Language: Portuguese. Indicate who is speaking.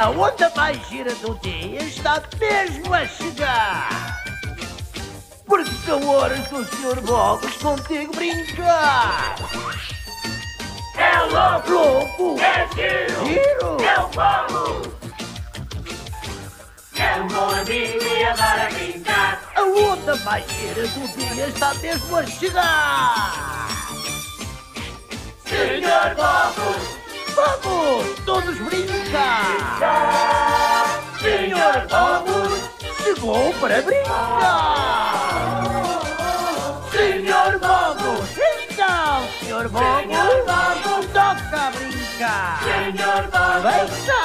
Speaker 1: A onda mais gira do dia está mesmo a chegar. Porque são horas do Sr. Bogos contigo brincar.
Speaker 2: É louco!
Speaker 1: Louco!
Speaker 2: É giro!
Speaker 1: Giro!
Speaker 2: É o fogo! É um bom amigo e adora brincar.
Speaker 1: A onda mais gira do dia está mesmo a chegar.
Speaker 2: Senhor Bogos!
Speaker 1: Vamos todos brincar!
Speaker 2: Senhor Bogos!
Speaker 1: Chegou para brincar!
Speaker 2: Senhor Bogos!
Speaker 1: Então, Sr. Bogos,
Speaker 2: Senhor Bogos!
Speaker 1: toca a brincar!
Speaker 2: Senhor Bogos!
Speaker 1: Beijo!